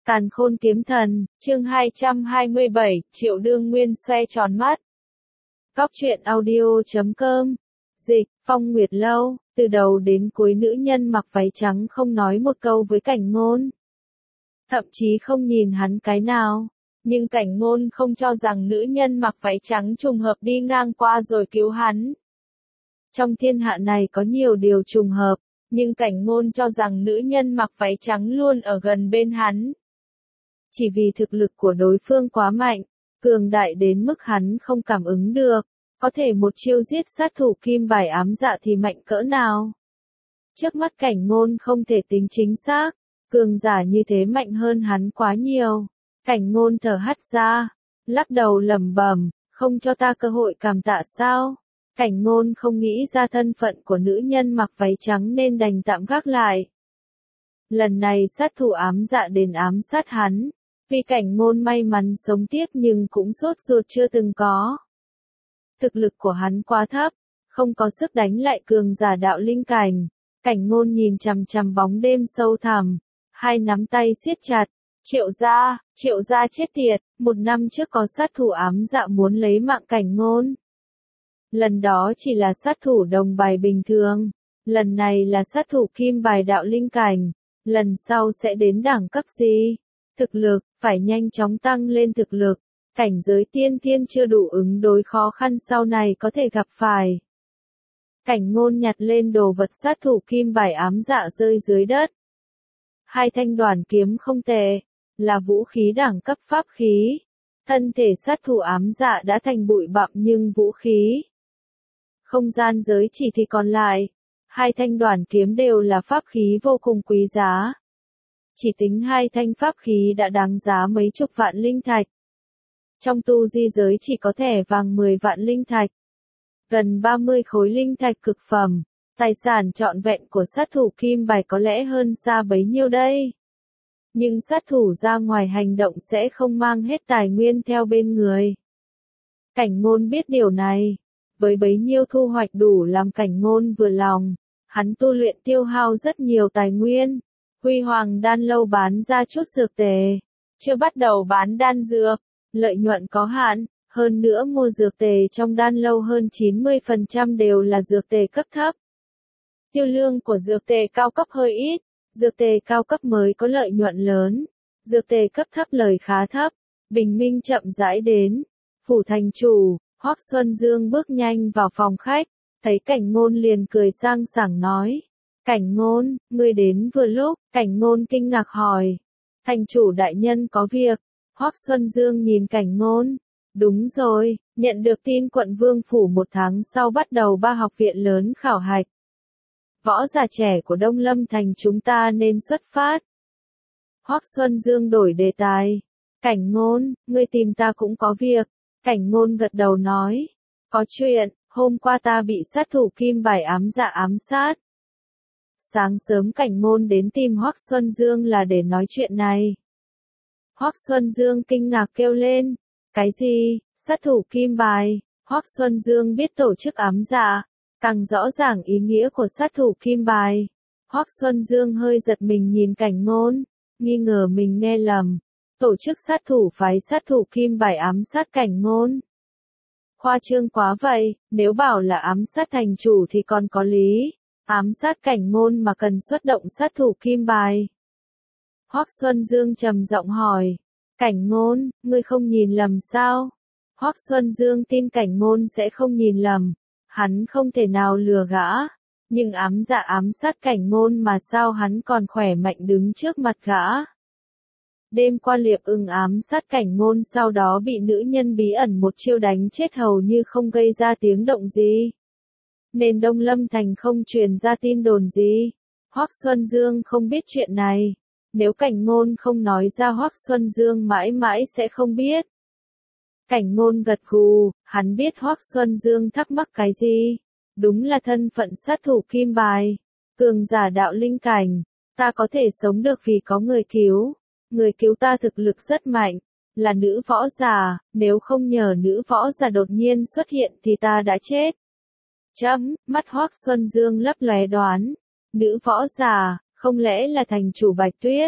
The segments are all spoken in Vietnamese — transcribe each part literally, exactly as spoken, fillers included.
Càn Khôn Kiếm Thần, chương hai trăm hai mươi bảy, Triệu Đương Nguyên xoe tròn mắt. Cóc truyện audio chấm com. Dịch, Phong Nguyệt Lâu, từ đầu đến cuối nữ nhân mặc váy trắng không nói một câu với Cảnh Ngôn. Thậm chí không nhìn hắn cái nào. Nhưng Cảnh Ngôn không cho rằng nữ nhân mặc váy trắng trùng hợp đi ngang qua rồi cứu hắn. Trong thiên hạ này có nhiều điều trùng hợp, nhưng Cảnh Ngôn cho rằng nữ nhân mặc váy trắng luôn ở gần bên hắn. Chỉ vì thực lực của đối phương quá mạnh, cường đại đến mức hắn không cảm ứng được, có thể một chiêu giết sát thủ kim bài ám dạ thì mạnh cỡ nào. Trước mắt Cảnh Ngôn không thể tính chính xác, cường giả như thế mạnh hơn hắn quá nhiều. Cảnh Ngôn thở hắt ra, lắc đầu lẩm bẩm, không cho ta cơ hội cảm tạ sao? Cảnh Ngôn không nghĩ ra thân phận của nữ nhân mặc váy trắng nên đành tạm gác lại. Lần này sát thủ ám dạ đến ám sát hắn, vì Cảnh Ngôn may mắn sống tiếp nhưng cũng sốt ruột chưa từng có. Thực lực của hắn quá thấp, không có sức đánh lại cường giả đạo linh cảnh. Cảnh Ngôn nhìn chằm chằm bóng đêm sâu thẳm, hai nắm tay siết chặt. Triệu gia, Triệu gia chết tiệt, một năm trước có sát thủ ám dạ muốn lấy mạng Cảnh Ngôn. Lần đó chỉ là sát thủ đồng bài bình thường, lần này là sát thủ kim bài đạo linh cảnh, lần sau sẽ đến đẳng cấp gì? Thực lực, phải nhanh chóng tăng lên thực lực, cảnh giới tiên thiên chưa đủ ứng đối khó khăn sau này có thể gặp phải. Cảnh Ngôn nhặt lên đồ vật sát thủ kim bài ám dạ rơi dưới đất. Hai thanh đoản kiếm không tệ, là vũ khí đẳng cấp pháp khí. Thân thể sát thủ ám dạ đã thành bụi bặm nhưng vũ khí không gian giới chỉ thì còn lại. Hai thanh đoản kiếm đều là pháp khí vô cùng quý giá. Chỉ tính hai thanh pháp khí đã đáng giá mấy chục vạn linh thạch. Trong tu di giới chỉ có thẻ vàng mười vạn linh thạch. Gần ba mươi khối linh thạch cực phẩm. Tài sản trọn vẹn của sát thủ kim bài có lẽ hơn xa bấy nhiêu đây. Nhưng sát thủ ra ngoài hành động sẽ không mang hết tài nguyên theo bên người. Cảnh Ngôn biết điều này. Với bấy nhiêu thu hoạch đủ làm Cảnh Ngôn vừa lòng. Hắn tu luyện tiêu hao rất nhiều tài nguyên. Huy Hoàng Đan Lâu bán ra chút dược tề. Chưa bắt đầu bán đan dược. Lợi nhuận có hạn. Hơn nữa mua dược tề trong đan lâu hơn chín mươi phần trăm đều là dược tề cấp thấp. Tiêu lương của dược tề cao cấp hơi ít. Dược tề cao cấp mới có lợi nhuận lớn. Dược tề cấp thấp lời khá thấp. Bình minh chậm rãi đến. Phủ thành chủ, Hoắc Xuân Dương bước nhanh vào phòng khách. Thấy Cảnh Ngôn liền cười sang sảng nói. Cảnh Ngôn, ngươi đến vừa lúc. Cảnh Ngôn kinh ngạc hỏi. Thành chủ đại nhân có việc. Hoắc Xuân Dương nhìn Cảnh Ngôn. Đúng rồi, nhận được tin quận Vương Phủ một tháng sau bắt đầu ba học viện lớn khảo hạch. Võ giả trẻ của Đông Lâm Thành chúng ta nên xuất phát. Hoắc Xuân Dương đổi đề tài. Cảnh Ngôn, ngươi tìm ta cũng có việc. Cảnh Ngôn gật đầu nói. Có chuyện, hôm qua ta bị sát thủ kim bài ám dạ ám sát. Sáng sớm Cảnh Ngôn đến tìm Hoắc Xuân Dương là để nói chuyện này. Hoắc Xuân Dương kinh ngạc kêu lên. Cái gì, sát thủ kim bài? Hoắc Xuân Dương biết tổ chức ám dạ. Càng rõ ràng ý nghĩa của sát thủ kim bài. Hoắc Xuân Dương hơi giật mình nhìn Cảnh Ngôn, nghi ngờ mình nghe lầm. Tổ chức sát thủ phái sát thủ kim bài ám sát Cảnh Ngôn. Khoa trương quá vậy, nếu bảo là ám sát thành chủ thì còn có lý. Ám sát Cảnh Ngôn mà cần xuất động sát thủ kim bài. Hoắc Xuân Dương trầm giọng hỏi. Cảnh Ngôn, ngươi không nhìn lầm sao? Hoắc Xuân Dương tin Cảnh Ngôn sẽ không nhìn lầm. Hắn không thể nào lừa gã, nhưng ám dạ ám sát Cảnh Ngôn mà sao hắn còn khỏe mạnh đứng trước mặt gã. Đêm qua Liệp Ưng ám sát Cảnh Ngôn sau đó bị nữ nhân bí ẩn một chiêu đánh chết hầu như không gây ra tiếng động gì. Nên Đông Lâm Thành không truyền ra tin đồn gì. Hoắc Xuân Dương không biết chuyện này. Nếu Cảnh Ngôn không nói ra Hoắc Xuân Dương mãi mãi sẽ không biết. Cảnh Ngôn gật gù, hắn biết Hoắc Xuân Dương thắc mắc cái gì. Đúng là thân phận sát thủ kim bài. Cường giả đạo linh cảnh. Ta có thể sống được vì có người cứu. Người cứu ta thực lực rất mạnh. Là nữ võ giả. Nếu không nhờ nữ võ giả đột nhiên xuất hiện thì ta đã chết. Chấm, mắt Hoắc Xuân Dương lấp lóe đoán. Nữ võ giả, không lẽ là thành chủ Bạch Tuyết?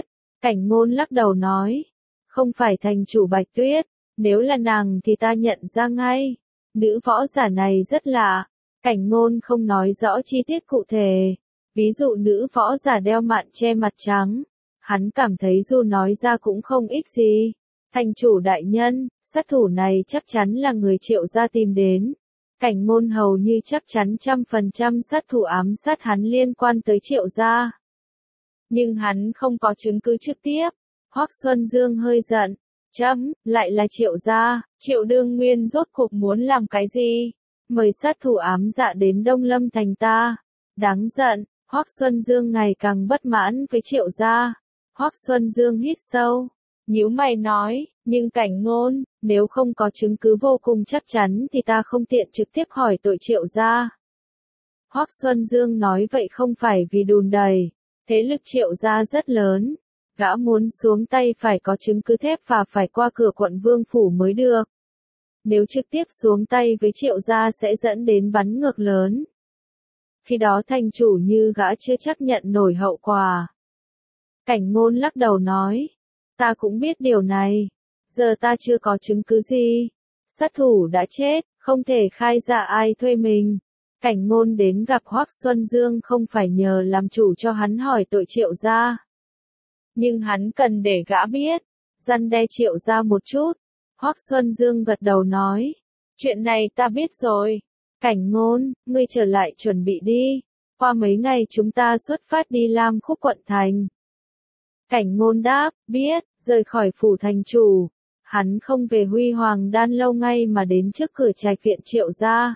Cảnh Ngôn lắc đầu nói, không phải thành chủ Bạch Tuyết, nếu là nàng thì ta nhận ra ngay. Nữ võ giả này rất lạ, Cảnh Ngôn không nói rõ chi tiết cụ thể. Ví dụ nữ võ giả đeo mạn che mặt trắng, hắn cảm thấy dù nói ra cũng không ích gì. Thành chủ đại nhân, sát thủ này chắc chắn là người Triệu gia tìm đến. Cảnh Ngôn hầu như chắc chắn trăm phần trăm sát thủ ám sát hắn liên quan tới Triệu gia. Nhưng hắn không có chứng cứ trực tiếp. Hoắc Xuân Dương hơi giận. Chấm, lại là Triệu gia, Triệu Đương Nguyên rốt cuộc muốn làm cái gì? Mời sát thủ ám dạ đến Đông Lâm thành ta. Đáng giận, Hoắc Xuân Dương ngày càng bất mãn với Triệu gia. Hoắc Xuân Dương hít sâu, nhíu mày nói, nhưng Cảnh Ngôn, nếu không có chứng cứ vô cùng chắc chắn thì ta không tiện trực tiếp hỏi tội Triệu gia. Hoắc Xuân Dương nói vậy không phải vì đùn đẩy, thế lực Triệu gia rất lớn, gã muốn xuống tay phải có chứng cứ thép và phải qua cửa quận Vương phủ mới được. Nếu trực tiếp xuống tay với Triệu gia sẽ dẫn đến bắn ngược lớn. Khi đó thành chủ như gã chưa chắc nhận nổi hậu quả. Cảnh Ngôn lắc đầu nói, ta cũng biết điều này, giờ ta chưa có chứng cứ gì. Sát thủ đã chết, không thể khai ra ai thuê mình. Cảnh Ngôn đến gặp Hoắc Xuân Dương không phải nhờ làm chủ cho hắn hỏi tội Triệu gia. Nhưng hắn cần để gã biết, răn đe Triệu gia một chút. Hoắc Xuân Dương gật đầu nói, chuyện này ta biết rồi. Cảnh Ngôn, ngươi trở lại chuẩn bị đi, qua mấy ngày chúng ta xuất phát đi Lam Khúc quận thành. Cảnh Ngôn đáp, biết, rời khỏi phủ thành chủ. Hắn không về Huy Hoàng Đan lâu ngay mà đến trước cửa trạch viện Triệu gia.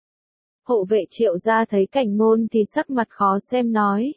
Hộ vệ Triệu gia thấy Cảnh Ngôn thì sắc mặt khó xem nói.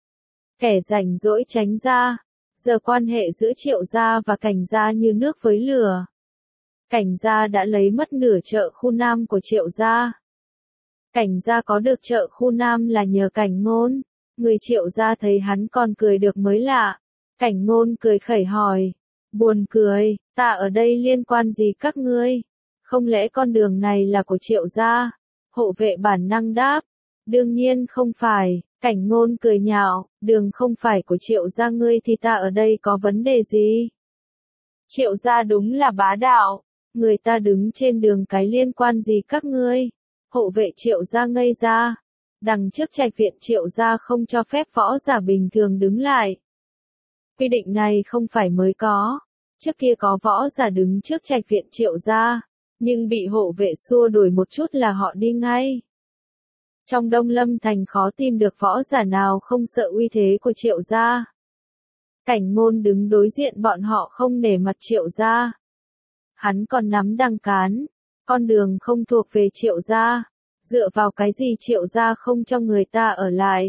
Kẻ rảnh rỗi tránh ra, giờ quan hệ giữa Triệu gia và Cảnh gia như nước với lửa. Cảnh gia đã lấy mất nửa chợ khu Nam của Triệu gia. Cảnh gia có được chợ khu Nam là nhờ Cảnh Ngôn. Người Triệu gia thấy hắn còn cười được mới lạ. Cảnh Ngôn cười khẩy hỏi, buồn cười, ta ở đây liên quan gì các ngươi? Không lẽ con đường này là của Triệu gia? Hộ vệ bản năng đáp, đương nhiên không phải. Cảnh Ngôn cười nhạo, đường không phải của Triệu gia ngươi thì ta ở đây có vấn đề gì? Triệu gia đúng là bá đạo, người ta đứng trên đường cái liên quan gì các ngươi? Hộ vệ Triệu gia ngây ra, đằng trước trạch viện Triệu gia không cho phép võ giả bình thường đứng lại. Quy định này không phải mới có, trước kia có võ giả đứng trước trạch viện Triệu gia, nhưng bị hộ vệ xua đuổi một chút là họ đi ngay. Trong Đông Lâm thành khó tìm được võ giả nào không sợ uy thế của Triệu gia. Cảnh Ngôn đứng đối diện bọn họ không nể mặt Triệu gia. Hắn còn nắm đăng cán, con đường không thuộc về Triệu gia, dựa vào cái gì Triệu gia không cho người ta ở lại.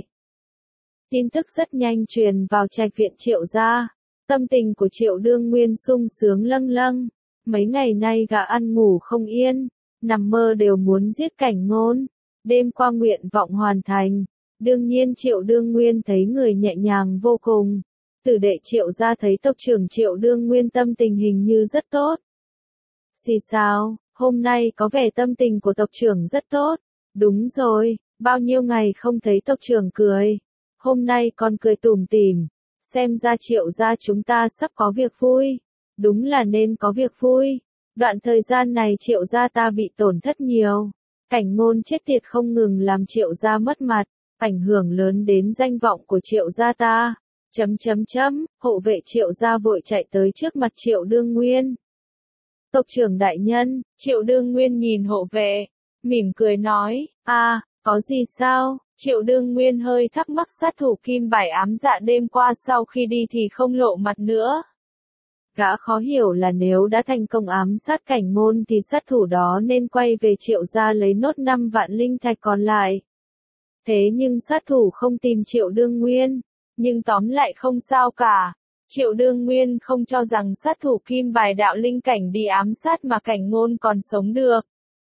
Tin tức rất nhanh truyền vào trạch viện Triệu gia, tâm tình của Triệu Đương Nguyên sung sướng lâng lâng, mấy ngày nay gã ăn ngủ không yên, nằm mơ đều muốn giết Cảnh Ngôn, đêm qua nguyện vọng hoàn thành, đương nhiên Triệu Đương Nguyên thấy người nhẹ nhàng vô cùng, tử đệ Triệu gia thấy tộc trưởng Triệu Đương Nguyên tâm tình hình như rất tốt. Xì sao, hôm nay có vẻ tâm tình của tộc trưởng rất tốt, đúng rồi, bao nhiêu ngày không thấy tộc trưởng cười. Hôm nay còn cười tủm tỉm, xem ra Triệu gia chúng ta sắp có việc vui, đúng là nên có việc vui. Đoạn thời gian này Triệu gia ta bị tổn thất nhiều, Cảnh Ngôn chết tiệt không ngừng làm Triệu gia mất mặt, ảnh hưởng lớn đến danh vọng của Triệu gia ta. Chấm chấm chấm, hộ vệ Triệu gia vội chạy tới trước mặt Triệu Đương Nguyên. Tộc trưởng đại nhân, Triệu Đương Nguyên nhìn hộ vệ, mỉm cười nói, a, có gì sao? Triệu Đương Nguyên hơi thắc mắc sát thủ kim bài ám dạ đêm qua sau khi đi thì không lộ mặt nữa. Gã khó hiểu là nếu đã thành công ám sát Cảnh Ngôn thì sát thủ đó nên quay về Triệu gia lấy nốt năm vạn linh thạch còn lại. Thế nhưng sát thủ không tìm Triệu Đương Nguyên, nhưng tóm lại không sao cả. Triệu Đương Nguyên không cho rằng sát thủ kim bài đạo linh cảnh đi ám sát mà Cảnh Ngôn còn sống được.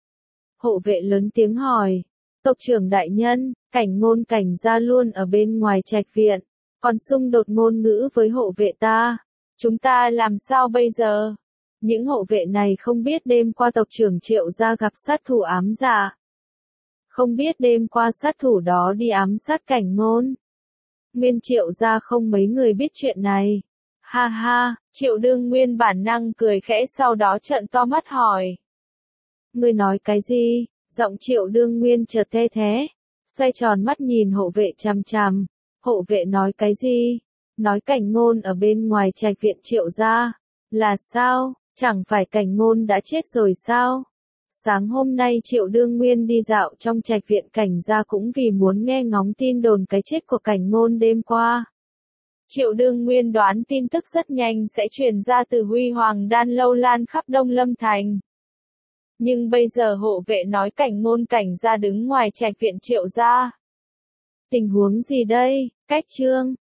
Hộ vệ lớn tiếng hỏi, tộc trưởng đại nhân, Cảnh Ngôn Cảnh gia luôn ở bên ngoài trạch viện, còn xung đột ngôn ngữ với hộ vệ ta. Chúng ta làm sao bây giờ? Những hộ vệ này không biết đêm qua tộc trưởng Triệu gia gặp sát thủ ám dạ. Không biết đêm qua sát thủ đó đi ám sát Cảnh Ngôn. Nguyên Triệu gia không mấy người biết chuyện này. Ha ha, Triệu Đương Nguyên bản năng cười khẽ sau đó trợn to mắt hỏi. Ngươi nói cái gì? Giọng Triệu Đương Nguyên chợt tê thế. Xoay tròn mắt nhìn hộ vệ chằm chằm. Hộ vệ nói cái gì? Nói Cảnh Ngôn ở bên ngoài trạch viện Triệu gia. Là sao? Chẳng phải Cảnh Ngôn đã chết rồi sao? Sáng hôm nay Triệu Đương Nguyên đi dạo trong trạch viện Cảnh gia cũng vì muốn nghe ngóng tin đồn cái chết của Cảnh Ngôn đêm qua. Triệu Đương Nguyên đoán tin tức rất nhanh sẽ truyền ra từ Huy Hoàng Đan lâu lan khắp Đông Lâm Thành. Nhưng bây giờ hộ vệ nói Cảnh Ngôn Cảnh gia đứng ngoài trạch viện Triệu gia. Tình huống gì đây? Cách chương